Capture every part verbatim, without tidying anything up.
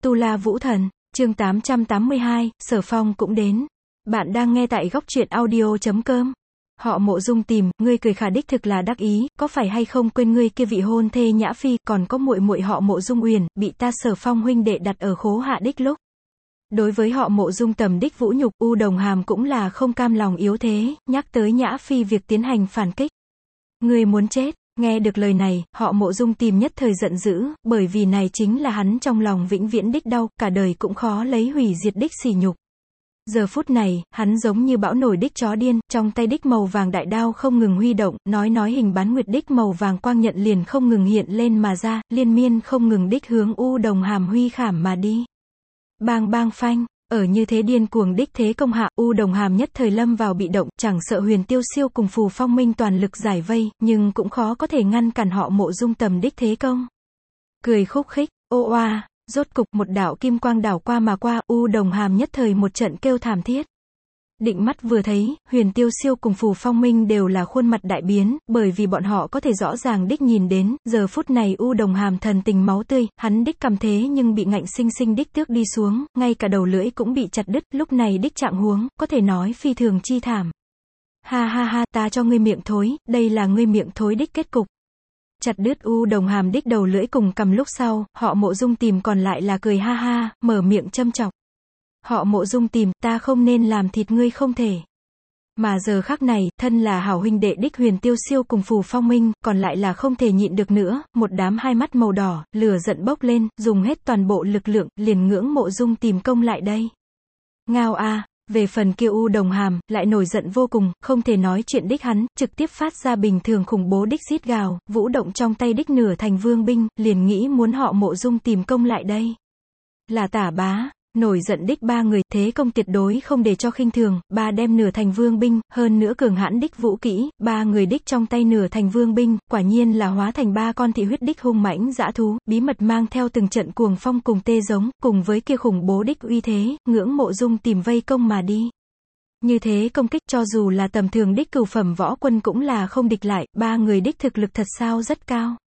Tu La Vũ Thần, chương tám trăm tám mươi hai, Sở Phong cũng đến. Bạn đang nghe tại góc truyện audio chấm com. Họ Mộ Dung tìm, ngươi cười khả đích thực là đắc ý, có phải hay không quên ngươi kia vị hôn thê Nhã Phi, còn có muội muội họ Mộ Dung Uyển, bị ta Sở Phong huynh đệ đặt ở khố hạ đích lúc. Đối với họ Mộ Dung tầm đích vũ nhục, U Đồng Hàm cũng là không cam lòng yếu thế, nhắc tới Nhã Phi việc tiến hành phản kích. Ngươi muốn chết. Nghe được lời này, họ Mộ Dung tìm nhất thời giận dữ, bởi vì này chính là hắn trong lòng vĩnh viễn đích đau, cả đời cũng khó lấy hủy diệt đích sỉ nhục. Giờ phút này, hắn giống như bão nổi đích chó điên, trong tay đích màu vàng đại đao không ngừng huy động, nói nói hình bán nguyệt đích màu vàng quang nhận liền không ngừng hiện lên mà ra, liên miên không ngừng đích hướng U Đồng Hàm huy khảm mà đi. Bang bang phanh. Ở như thế điên cuồng đích thế công hạ, U Đồng Hàm nhất thời lâm vào bị động, chẳng sợ Huyền Tiêu Siêu cùng Phù Phong Minh toàn lực giải vây, nhưng cũng khó có thể ngăn cản họ Mộ Dung tầm đích thế công. Cười khúc khích, ô oa, rốt cục một đạo kim quang đảo qua mà qua, U Đồng Hàm nhất thời một trận kêu thảm thiết. Định mắt vừa thấy, Huyền Tiêu Siêu cùng Phù Phong Minh đều là khuôn mặt đại biến, bởi vì bọn họ có thể rõ ràng đích nhìn đến, giờ phút này U Đồng Hàm thần tình máu tươi, hắn đích cầm thế nhưng bị ngạnh sinh sinh đích tước đi xuống, ngay cả đầu lưỡi cũng bị chặt đứt, lúc này đích trạng huống, có thể nói phi thường chi thảm. Ha ha ha, ta cho ngươi miệng thối, đây là ngươi miệng thối đích kết cục. Chặt đứt U Đồng Hàm đích đầu lưỡi cùng cầm lúc sau, họ Mộ Dung tìm còn lại là cười ha ha, mở miệng châm chọc. Họ Mộ Dung tìm, ta không nên làm thịt ngươi không thể. Mà giờ khắc này, thân là hảo huynh đệ đích Huyền Tiêu Siêu cùng Phù Phong Minh, còn lại là không thể nhịn được nữa, một đám hai mắt màu đỏ, lửa giận bốc lên, dùng hết toàn bộ lực lượng, liền ngưỡng Mộ Dung tìm công lại đây. Ngao a. Về phần kia U Đồng Hàm, lại nổi giận vô cùng, không thể nói chuyện đích hắn, trực tiếp phát ra bình thường khủng bố đích rít gào, vũ động trong tay đích nửa thành vương binh, liền nghĩ muốn họ Mộ Dung tìm công lại đây. Là Tả Bá. Nổi giận đích ba người, thế công tuyệt đối không để cho khinh thường, ba đem nửa thành vương binh, hơn nữa cường hãn đích vũ kỹ, ba người đích trong tay nửa thành vương binh, quả nhiên là hóa thành ba con thị huyết đích hung mãnh dã thú, bí mật mang theo từng trận cuồng phong cùng tê giống, cùng với kia khủng bố đích uy thế, ngưỡng Mộ Dung tìm vây công mà đi. Như thế công kích cho dù là tầm thường đích cửu phẩm võ quân cũng là không địch lại, ba người đích thực lực thật sao rất cao.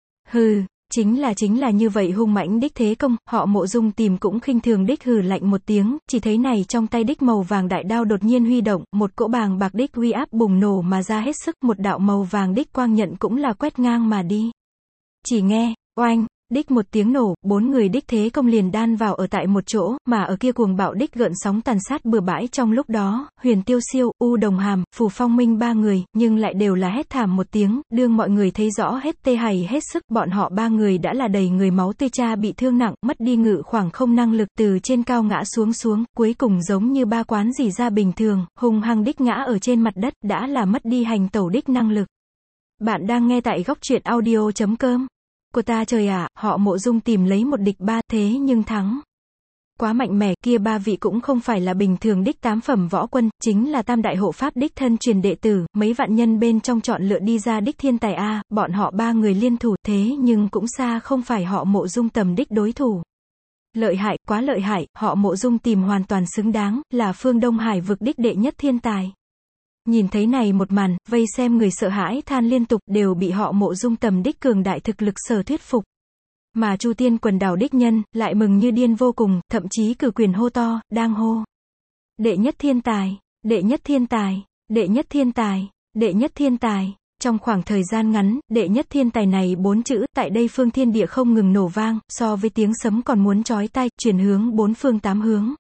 Hừ. Chính là chính là như vậy hung mãnh đích thế công, họ Mộ Dung tìm cũng khinh thường đích hừ lạnh một tiếng, chỉ thấy này trong tay đích màu vàng đại đao đột nhiên huy động, một cỗ bàng bạc đích uy áp bùng nổ mà ra hết sức, một đạo màu vàng đích quang nhận cũng là quét ngang mà đi. Chỉ nghe, oanh, đích một tiếng nổ, bốn người đích thế công liền đan vào ở tại một chỗ, mà ở kia cuồng bạo đích gợn sóng tàn sát bừa bãi trong lúc đó, Huyền Tiêu Siêu, U Đồng Hàm, Phù Phong Minh ba người, nhưng lại đều là hét thảm một tiếng, đương mọi người thấy rõ hết tê hày hết sức, bọn họ ba người đã là đầy người máu tươi cha bị thương nặng, mất đi ngự khoảng không năng lực từ trên cao ngã xuống xuống, cuối cùng giống như ba quán dỉ ra bình thường, hung hăng đích ngã ở trên mặt đất, đã là mất đi hành tẩu đích năng lực. Bạn đang nghe tại góc truyện audio chấm com. Của ta trời ạ, à, họ Mộ Dung tìm lấy một địch ba, thế nhưng thắng. Quá mạnh mẽ, kia ba vị cũng không phải là bình thường đích tám phẩm võ quân, chính là tam đại hộ pháp đích thân truyền đệ tử, mấy vạn nhân bên trong chọn lựa đi ra đích thiên tài a, bọn họ ba người liên thủ, thế nhưng cũng xa không phải họ Mộ Dung tầm đích đối thủ. Lợi hại, quá lợi hại, họ Mộ Dung tìm hoàn toàn xứng đáng, là phương Đông Hải vực đích đệ nhất thiên tài. Nhìn thấy này một màn, vây xem người sợ hãi than liên tục, đều bị họ Mộ Dung tầm đích cường đại thực lực sở thuyết phục. Mà Chu Tiên quần đảo đích nhân, lại mừng như điên vô cùng, thậm chí cử quyền hô to, đang hô. Đệ nhất thiên tài, đệ nhất thiên tài, đệ nhất thiên tài, đệ nhất thiên tài. Trong khoảng thời gian ngắn, đệ nhất thiên tài này bốn chữ, tại đây phương thiên địa không ngừng nổ vang, so với tiếng sấm còn muốn chói tai, chuyển hướng bốn phương tám hướng.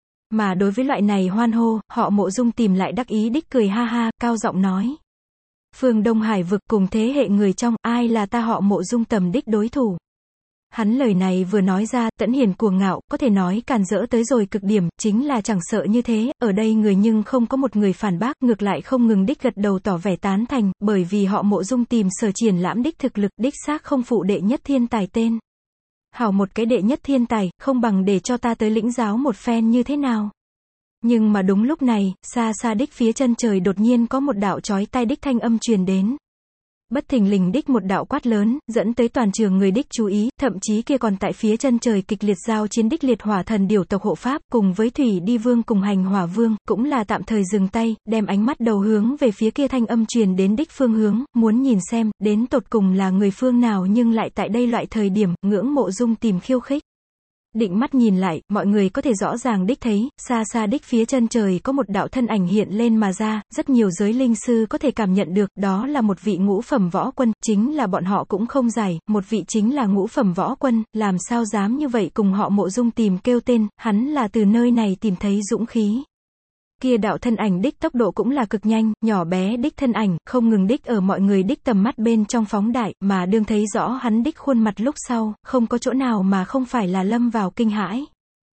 Mà đối với loại này hoan hô, họ Mộ Dung tìm lại đắc ý đích cười ha ha, cao giọng nói. Phương Đông Hải vực cùng thế hệ người trong, ai là ta họ Mộ Dung tầm đích đối thủ. Hắn lời này vừa nói ra, Tẫn Hiền cuồng ngạo, có thể nói càn rỡ tới rồi cực điểm, chính là chẳng sợ như thế, ở đây người nhưng không có một người phản bác, ngược lại không ngừng đích gật đầu tỏ vẻ tán thành, bởi vì họ Mộ Dung tìm sở triển lãm đích thực lực, đích xác không phụ đệ nhất thiên tài tên. Hảo một cái đệ nhất thiên tài, không bằng để cho ta tới lĩnh giáo một phen như thế nào. Nhưng mà đúng lúc này, xa xa đích phía chân trời đột nhiên có một đạo chói tai đích thanh âm truyền đến. Bất thình lình đích một đạo quát lớn, dẫn tới toàn trường người đích chú ý, thậm chí kia còn tại phía chân trời kịch liệt giao chiến đích liệt hỏa thần điểu tộc hộ pháp, cùng với thủy đi vương cùng hành hỏa vương, cũng là tạm thời dừng tay, đem ánh mắt đầu hướng về phía kia thanh âm truyền đến đích phương hướng, muốn nhìn xem, đến tột cùng là người phương nào nhưng lại tại đây loại thời điểm, ngưỡng Mộ Dung tìm khiêu khích. Định mắt nhìn lại, mọi người có thể rõ ràng đích thấy, xa xa đích phía chân trời có một đạo thân ảnh hiện lên mà ra, rất nhiều giới linh sư có thể cảm nhận được, đó là một vị ngũ phẩm võ quân, chính là bọn họ cũng không giải, một vị chính là ngũ phẩm võ quân, làm sao dám như vậy cùng họ Mộ Dung tìm kêu tên, hắn là từ nơi này tìm thấy dũng khí. Kia đạo thân ảnh đích tốc độ cũng là cực nhanh, nhỏ bé đích thân ảnh, không ngừng đích ở mọi người đích tầm mắt bên trong phóng đại, mà đương thấy rõ hắn đích khuôn mặt lúc sau, không có chỗ nào mà không phải là lâm vào kinh hãi.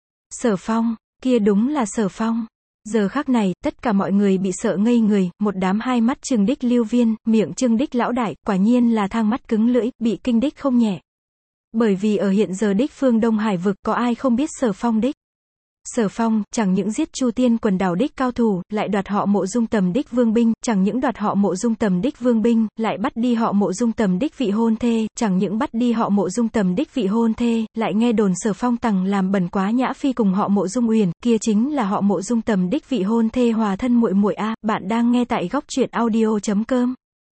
Sở Phong, kia đúng là Sở Phong. Giờ khắc này, tất cả mọi người bị sợ ngây người, một đám hai mắt trừng đích Lưu Viên, miệng trừng đích lão đại, quả nhiên là thang mắt cứng lưỡi, bị kinh đích không nhẹ. Bởi vì ở hiện giờ đích phương Đông Hải vực có ai không biết Sở Phong đích. Sở Phong, chẳng những giết Chu Tiên quần đảo đích cao thủ, lại đoạt họ Mộ Dung Tầm đích vương binh, chẳng những đoạt họ Mộ Dung Tầm đích vương binh, lại bắt đi họ Mộ Dung Tầm đích vị hôn thê, chẳng những bắt đi họ Mộ Dung Tầm đích vị hôn thê, lại nghe đồn Sở Phong tằng làm bẩn quá Nhã Phi cùng họ Mộ Dung Uyển, kia chính là họ Mộ Dung Tầm đích vị hôn thê hòa thân muội muội a. Bạn đang nghe tại góc truyện audio chấm com.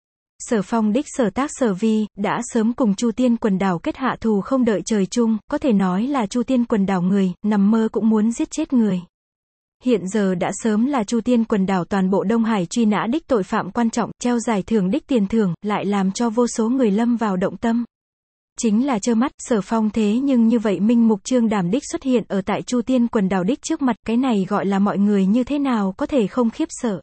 Sở Phong đích sở tác sở vi, đã sớm cùng Chu Tiên quần đảo kết hạ thù không đợi trời chung, có thể nói là Chu Tiên quần đảo người, nằm mơ cũng muốn giết chết người. Hiện giờ đã sớm là Chu Tiên quần đảo toàn bộ Đông Hải truy nã đích tội phạm quan trọng, treo giải thưởng đích tiền thưởng, lại làm cho vô số người lâm vào động tâm. Chính là trơ mắt, Sở Phong thế nhưng như vậy minh mục trương đảm đích xuất hiện ở tại Chu Tiên quần đảo đích trước mặt, cái này gọi là mọi người như thế nào có thể không khiếp sợ.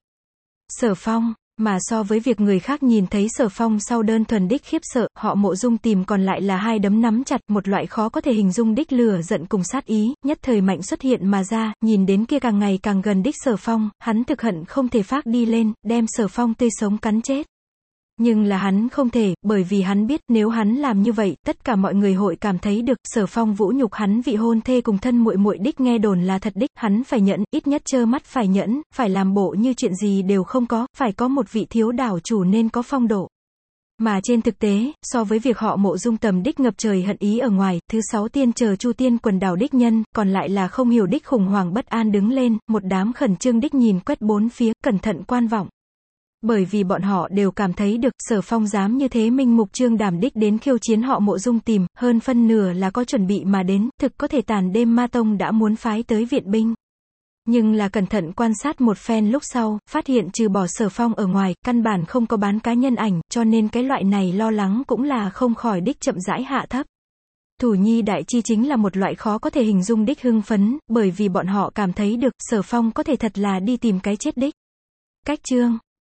Sở Phong. Mà so với việc người khác nhìn thấy Sở Phong sau đơn thuần đích khiếp sợ, họ Mộ Dung tìm còn lại là hai đấm nắm chặt, một loại khó có thể hình dung đích lửa giận cùng sát ý, nhất thời mạnh xuất hiện mà ra, nhìn đến kia càng ngày càng gần đích Sở Phong, hắn thực hận không thể phác đi lên, đem Sở Phong tươi sống cắn chết. Nhưng là hắn không thể, bởi vì hắn biết, nếu hắn làm như vậy, tất cả mọi người hội cảm thấy được, Sở Phong vũ nhục hắn vị hôn thê cùng thân muội muội đích nghe đồn là thật đích, hắn phải nhẫn, ít nhất trơ mắt phải nhẫn, phải làm bộ như chuyện gì đều không có, phải có một vị thiếu đảo chủ nên có phong độ. Mà trên thực tế, so với việc họ Mộ Dung Tầm đích ngập trời hận ý ở ngoài, thứ sáu tiên chờ Chu Tiên quần đảo đích nhân, còn lại là không hiểu đích khủng hoảng bất an đứng lên, một đám khẩn trương đích nhìn quét bốn phía, cẩn thận quan vọng. Bởi vì bọn họ đều cảm thấy được, Sở Phong dám như thế minh mục trương đảm đích đến khiêu chiến họ Mộ Dung tìm, hơn phân nửa là có chuẩn bị mà đến, thực có thể tàn đêm ma tông đã muốn phái tới viện binh. Nhưng là cẩn thận quan sát một phen lúc sau, phát hiện trừ bỏ Sở Phong ở ngoài, căn bản không có bán cá nhân ảnh, cho nên cái loại này lo lắng cũng là không khỏi đích chậm rãi hạ thấp. Thủ nhi đại chi chính là một loại khó có thể hình dung đích hưng phấn, bởi vì bọn họ cảm thấy được, Sở Phong có thể thật là đi tìm cái chết đích. Cách chương.